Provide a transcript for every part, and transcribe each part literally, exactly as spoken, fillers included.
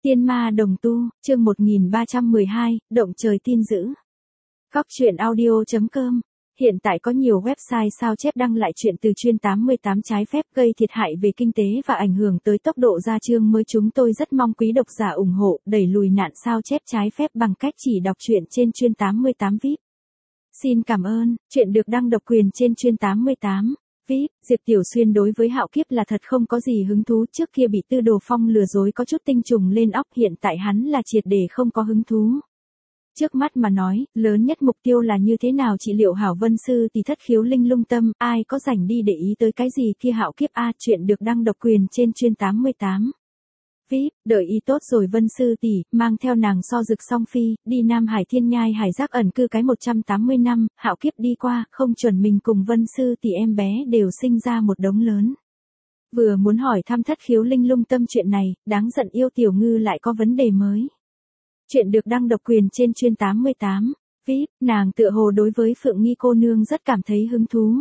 Tiên ma đồng tu, chương một nghìn ba trăm mười hai, động trời tin dữ. Góc truyện audio chấm com. Hiện tại có nhiều website sao chép đăng lại chuyện từ chuyên tám mươi tám trái phép gây thiệt hại về kinh tế và ảnh hưởng tới tốc độ ra chương mới. Chúng tôi rất mong quý độc giả ủng hộ, đẩy lùi nạn sao chép trái phép bằng cách chỉ đọc truyện trên chuyên tám mươi tám vi ai pi. Xin cảm ơn. Chuyện được đăng độc quyền trên chuyên tám mươi tám vi ai pi. Diệp Tiểu Xuyên đối với Hạo Kiếp là thật không có gì hứng thú, trước kia bị Tư Đồ Phong lừa dối có chút tinh trùng lên óc, hiện tại hắn là triệt để không có hứng thú. Trước mắt mà nói, lớn nhất mục tiêu là như thế nào trị liệu hảo Vân Sư Tỷ thất khiếu linh lung tâm, ai có rảnh đi để ý tới cái gì kia Hạo Kiếp a. Chuyện được đăng độc quyền trên chuyên tám mươi tám vi ai pi. Đợi ý tốt rồi Vân Sư Tỷ, mang theo nàng So Dực Song Phi, đi Nam Hải Thiên Nhai Hải Giác ẩn cư cái một trăm tám mươi năm, Hạo Kiếp đi qua, không chuẩn mình cùng Vân Sư Tỷ em bé đều sinh ra một đống lớn. Vừa muốn hỏi thăm thất khiếu linh lung tâm chuyện này, đáng giận yêu Tiểu Ngư lại có vấn đề mới. Chuyện được đăng độc quyền trên chuyên tám mươi tám vi ai pi, nàng tựa hồ đối với Phượng Nghi cô nương rất cảm thấy hứng thú.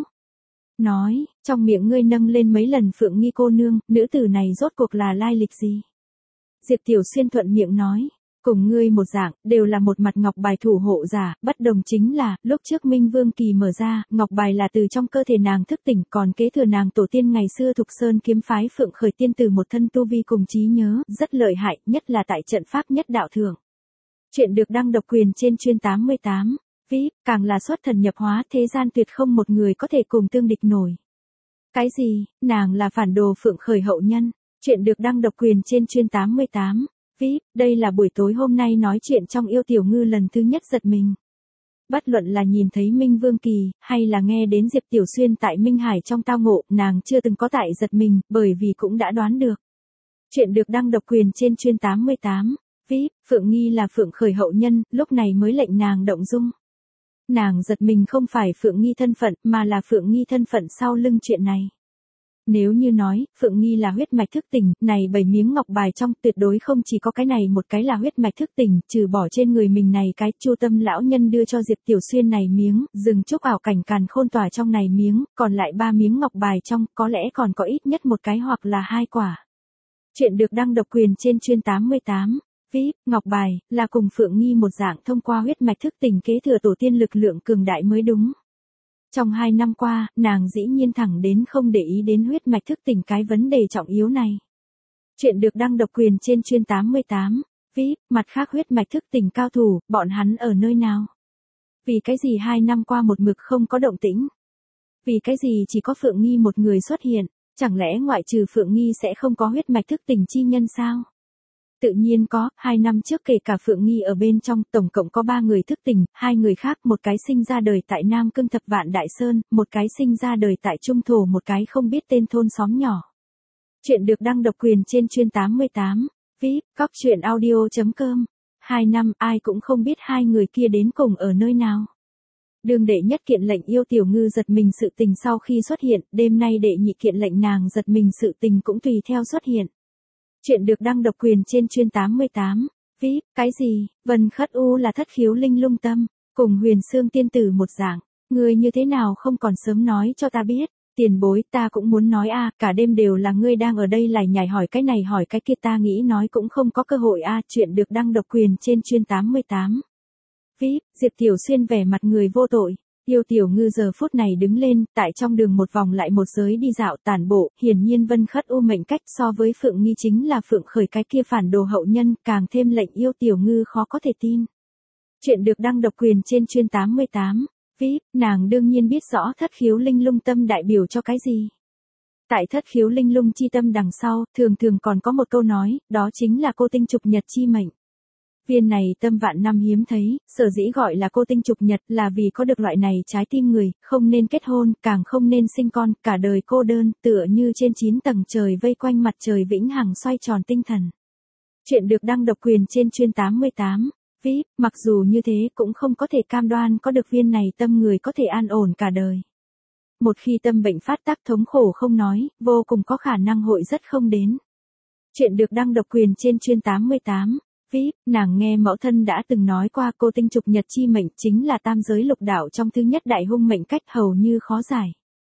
Nói, trong miệng ngươi nâng lên mấy lần Phượng Nghi cô nương, nữ tử này rốt cuộc là lai lịch gì? Diệp Tiểu Xuyên thuận miệng nói, cùng ngươi một dạng, đều là một mặt ngọc bài thủ hộ giả, bất đồng chính là, lúc trước Minh Vương Kỳ mở ra, ngọc bài là từ trong cơ thể nàng thức tỉnh, còn kế thừa nàng tổ tiên ngày xưa Thục Sơn kiếm phái Phượng Khởi tiên từ một thân tu vi cùng trí nhớ, rất lợi hại, nhất là tại trận pháp nhất đạo thượng. Chuyện được đăng độc quyền trên chuyên tám mươi tám vi ai pi, càng là xuất thần nhập hóa, thế gian tuyệt không một người có thể cùng tương địch nổi. Cái gì, nàng là phản đồ Phượng Khởi hậu nhân? Chuyện được đăng độc quyền trên chuyên tám mươi tám vi ai pi, đây là buổi tối hôm nay nói chuyện trong yêu Tiểu Ngư lần thứ nhất giật mình. Bất luận là nhìn thấy Minh Vương Kỳ, hay là nghe đến Diệp Tiểu Xuyên tại Minh Hải trong tao ngộ, nàng chưa từng có tại giật mình, bởi vì cũng đã đoán được. Chuyện được đăng độc quyền trên chuyên tám mươi tám vi ai pi, Phượng Nghi là Phượng Khởi hậu nhân, lúc này mới lệnh nàng động dung. Nàng giật mình không phải Phượng Nghi thân phận, mà là Phượng Nghi thân phận sau lưng chuyện này. Nếu như nói, Phượng Nghi là huyết mạch thức tỉnh, này bảy miếng ngọc bài trong tuyệt đối không chỉ có cái này một cái là huyết mạch thức tỉnh, trừ bỏ trên người mình này cái, Chu Tâm lão nhân đưa cho Diệp Tiểu Xuyên này miếng, rừng trúc ảo cảnh càn khôn tỏa trong này miếng, còn lại ba miếng ngọc bài trong, có lẽ còn có ít nhất một cái hoặc là hai quả. Chuyện được đăng độc quyền trên chuyên tám mươi tám vi ai pi, ngọc bài, là cùng Phượng Nghi một dạng thông qua huyết mạch thức tỉnh kế thừa tổ tiên lực lượng cường đại mới đúng. Trong hai năm qua, nàng dĩ nhiên thẳng đến không để ý đến huyết mạch thức tỉnh cái vấn đề trọng yếu này. Chuyện được đăng độc quyền trên chuyên tám mươi tám vi ai pi, mặt khác huyết mạch thức tỉnh cao thủ, bọn hắn ở nơi nào? Vì cái gì hai năm qua một mực không có động tĩnh? Vì cái gì chỉ có Phượng Nghi một người xuất hiện? Chẳng lẽ ngoại trừ Phượng Nghi sẽ không có huyết mạch thức tỉnh chi nhân sao? Tự nhiên có, hai năm trước kể cả Phượng Nghi ở bên trong, tổng cộng có ba người thức tỉnh, hai người khác, một cái sinh ra đời tại Nam Cương Thập Vạn Đại Sơn, một cái sinh ra đời tại Trung Thổ, một cái không biết tên thôn xóm nhỏ. Chuyện được đăng độc quyền trên chuyên tám mươi tám vi ai pi, góc truyện audio chấm com. Hai năm, ai cũng không biết hai người kia đến cùng ở nơi nào. Đường đệ nhất kiện lệnh yêu Tiểu Ngư giật mình sự tình sau khi xuất hiện, đêm nay đệ nhị kiện lệnh nàng giật mình sự tình cũng tùy theo xuất hiện. Chuyện được đăng độc quyền trên chuyên tám mươi tám vi ai pi, cái gì, Vân Khất U là thất khiếu linh lung tâm, cùng Huyền Xương tiên tử một dạng, ngươi như thế nào không còn sớm nói cho ta biết, tiền bối ta cũng muốn nói a, cả đêm đều là ngươi đang ở đây lải nhải hỏi cái này hỏi cái kia ta nghĩ nói cũng không có cơ hội a. Chuyện được đăng độc quyền trên chuyên tám mươi tám vi ai pi, Diệp Tiểu Xuyên vẻ mặt người vô tội. Yêu Tiểu Ngư giờ phút này đứng lên, tại trong đường một vòng lại một giới đi dạo tản bộ, hiển nhiên Vân Khất U mệnh cách so với Phượng Nghi chính là Phượng Khởi cái kia phản đồ hậu nhân, càng thêm lệnh yêu Tiểu Ngư khó có thể tin. Chuyện được đăng độc quyền trên chuyên tám mươi tám vi ai pi, nàng đương nhiên biết rõ thất khiếu linh lung tâm đại biểu cho cái gì. Tại thất khiếu linh lung chi tâm đằng sau, thường thường còn có một câu nói, đó chính là cô tinh trục nhật chi mệnh. Viên này tâm vạn năm hiếm thấy, sở dĩ gọi là cô tinh trục nhật là vì có được loại này trái tim người, không nên kết hôn, càng không nên sinh con, cả đời cô đơn, tựa như trên chín tầng trời vây quanh mặt trời vĩnh hằng xoay tròn tinh thần. Chuyện được đăng độc quyền trên chuyên tám mươi tám vi ai pi, mặc dù như thế cũng không có thể cam đoan có được viên này tâm người có thể an ổn cả đời. Một khi tâm bệnh phát tác thống khổ không nói, vô cùng có khả năng hội rất không đến. Chuyện được đăng độc quyền trên chuyên tám mươi tám vi ai pi, nàng nghe mẫu thân đã từng nói qua cô tinh trục nhật chi mệnh chính là tam giới lục đạo trong thứ nhất đại hung mệnh cách hầu như khó giải.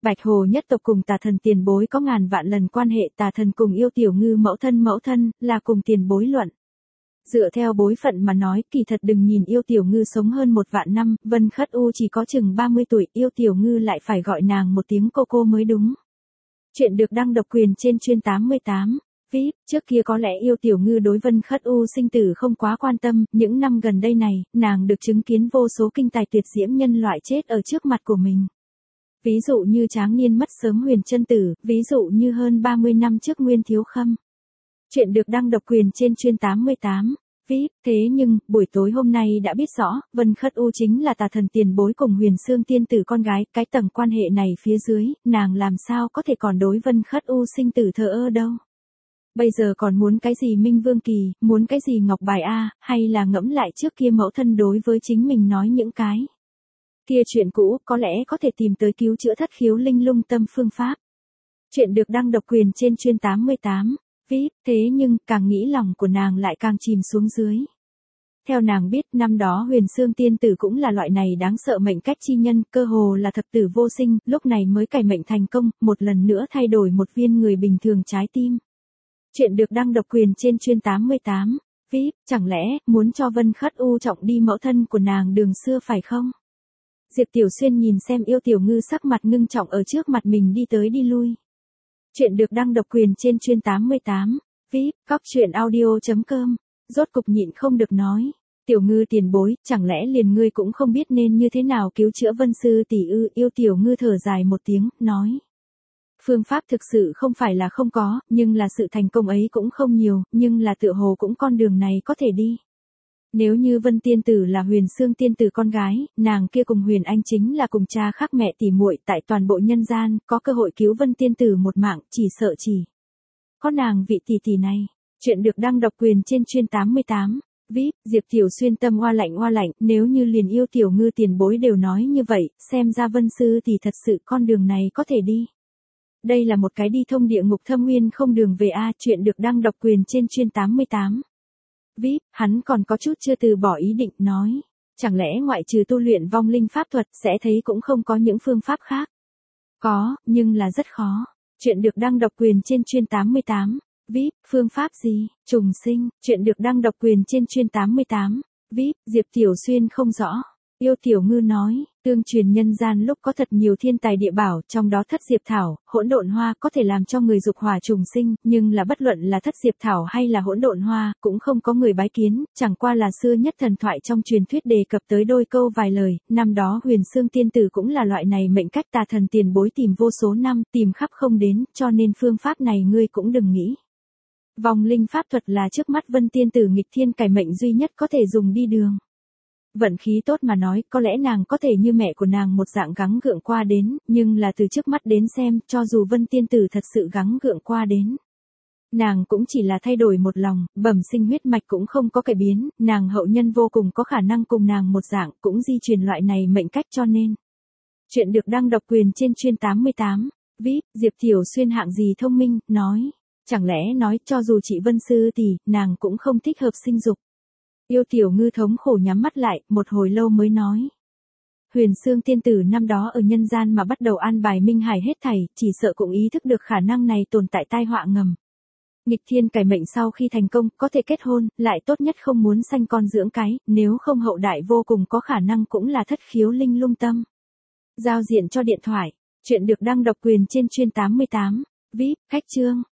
Bạch Hồ nhất tộc cùng tà thần tiền bối có ngàn vạn lần quan hệ, tà thần cùng yêu tiểu ngư mẫu thân mẫu thân, là cùng tiền bối luận. Dựa theo bối phận mà nói, kỳ thật đừng nhìn yêu tiểu ngư sống hơn một vạn năm, Vân Khất U chỉ có chừng ba mươi tuổi, yêu tiểu ngư lại phải gọi nàng một tiếng cô cô mới đúng. Chuyện được đăng độc quyền trên chuyên tám mươi tám. vê i pê, trước kia có lẽ yêu tiểu ngư đối Vân Khất U sinh tử không quá quan tâm, những năm gần đây này, nàng được chứng kiến vô số kinh tài tuyệt diễm nhân loại chết ở trước mặt của mình. Ví dụ như Tráng Niên mất sớm Huyền Chân Tử, ví dụ như hơn ba mươi năm trước Nguyên Thiếu Khâm. Chuyện được đăng độc quyền trên chuyên tám mươi tám. vê i pê, thế nhưng, buổi tối hôm nay đã biết rõ, Vân Khất U chính là tà thần tiền bối cùng Huyền Xương tiên tử con gái, cái tầng quan hệ này phía dưới, nàng làm sao có thể còn đối Vân Khất U sinh tử thờ ơ đâu. Bây giờ còn muốn cái gì Minh Vương Kỳ, muốn cái gì Ngọc Bài A, hay là ngẫm lại trước kia mẫu thân đối với chính mình nói những cái kia chuyện cũ, có lẽ có thể tìm tới cứu chữa thất khiếu linh lung tâm phương pháp. Chuyện được đăng độc quyền trên chuyên tám mươi tám. vê i pê, thế nhưng, càng nghĩ lòng của nàng lại càng chìm xuống dưới. Theo nàng biết, năm đó Huyền Xương tiên tử cũng là loại này đáng sợ mệnh cách chi nhân, cơ hồ là thập tử vô sinh, lúc này mới cải mệnh thành công, một lần nữa thay đổi một viên người bình thường trái tim. Chuyện được đăng độc quyền trên chuyên tám mươi tám. vê i pê, chẳng lẽ, muốn cho Vân Khất U trọng đi mẫu thân của nàng đường xưa phải không? Diệp Tiểu Xuyên nhìn xem yêu tiểu ngư sắc mặt ngưng trọng ở trước mặt mình đi tới đi lui. Chuyện được đăng độc quyền trên chuyên tám mươi tám. vê i pê, cóc truyện audio chấm com. Rốt cục nhịn không được nói. Tiểu ngư tiền bối, chẳng lẽ liền ngươi cũng không biết nên như thế nào cứu chữa Vân sư tỷ ư? Yêu tiểu ngư thở dài một tiếng, nói. Phương pháp thực sự không phải là không có, nhưng là sự thành công ấy cũng không nhiều, nhưng là tựa hồ cũng con đường này có thể đi. Nếu như Vân tiên tử là Huyền Xương tiên tử con gái, nàng kia cùng Huyền Anh chính là cùng cha khác mẹ tỉ muội, tại toàn bộ nhân gian, có cơ hội cứu Vân tiên tử một mạng, chỉ sợ chỉ có nàng vị tỷ tỷ này. Chuyện được đăng độc quyền trên chuyên tám mươi tám. vê i pê, Diệp Tiểu Xuyên tâm oa lạnh oa lạnh, nếu như liền yêu tiểu ngư tiền bối đều nói như vậy, xem ra Vân sư thì thật sự con đường này có thể đi. Đây là một cái đi thông địa ngục thâm nguyên không đường về a. Chuyện được đăng độc quyền trên chuyên tám mươi tám. vê i pê, hắn còn có chút chưa từ bỏ ý định, nói. Chẳng lẽ ngoại trừ tu luyện vong linh pháp thuật sẽ thấy cũng không có những phương pháp khác? Có, nhưng là rất khó. Chuyện được đăng độc quyền trên chuyên tám mươi tám. vê i pê, phương pháp gì? Trùng sinh. Chuyện được đăng độc quyền trên chuyên tám mươi tám. vê i pê, Diệp Tiểu Xuyên không rõ. Yêu tiểu ngư nói, tương truyền nhân gian lúc có thật nhiều thiên tài địa bảo, trong đó thất diệp thảo, hỗn độn hoa có thể làm cho người dục hỏa trùng sinh, nhưng là bất luận là thất diệp thảo hay là hỗn độn hoa, cũng không có người bái kiến, chẳng qua là xưa nhất thần thoại trong truyền thuyết đề cập tới đôi câu vài lời, năm đó Huyền Xương tiên tử cũng là loại này mệnh cách tà thần tiền bối tìm vô số năm, tìm khắp không đến, cho nên phương pháp này ngươi cũng đừng nghĩ. Vong linh pháp thuật là trước mắt Vân tiên tử nghịch thiên cải mệnh duy nhất có thể dùng đi đường. Vận khí tốt mà nói, có lẽ nàng có thể như mẹ của nàng một dạng gắng gượng qua đến, nhưng là từ trước mắt đến xem, cho dù Vân tiên tử thật sự gắng gượng qua đến. Nàng cũng chỉ là thay đổi một lòng, bẩm sinh huyết mạch cũng không có cải biến, nàng hậu nhân vô cùng có khả năng cùng nàng một dạng, cũng di truyền loại này mệnh cách cho nên. Chuyện được đăng độc quyền trên chuyên tám mươi tám. vê i pê, Diệp Tiểu Xuyên hạng gì thông minh, nói. Chẳng lẽ nói cho dù chị Vân sư tỷ, nàng cũng không thích hợp sinh dục. Yêu tiểu ngư thống khổ nhắm mắt lại, một hồi lâu mới nói. Huyền Xương tiên tử năm đó ở nhân gian mà bắt đầu an bài minh hải hết thảy, chỉ sợ cũng ý thức được khả năng này tồn tại tai họa ngầm. Nghịch thiên cải mệnh sau khi thành công, có thể kết hôn, lại tốt nhất không muốn sanh con dưỡng cái, nếu không hậu đại vô cùng có khả năng cũng là thất khiếu linh lung tâm. Giao diện cho điện thoại. Chuyện được đăng độc quyền trên chuyên tám mươi tám. vê i pê, khách chương.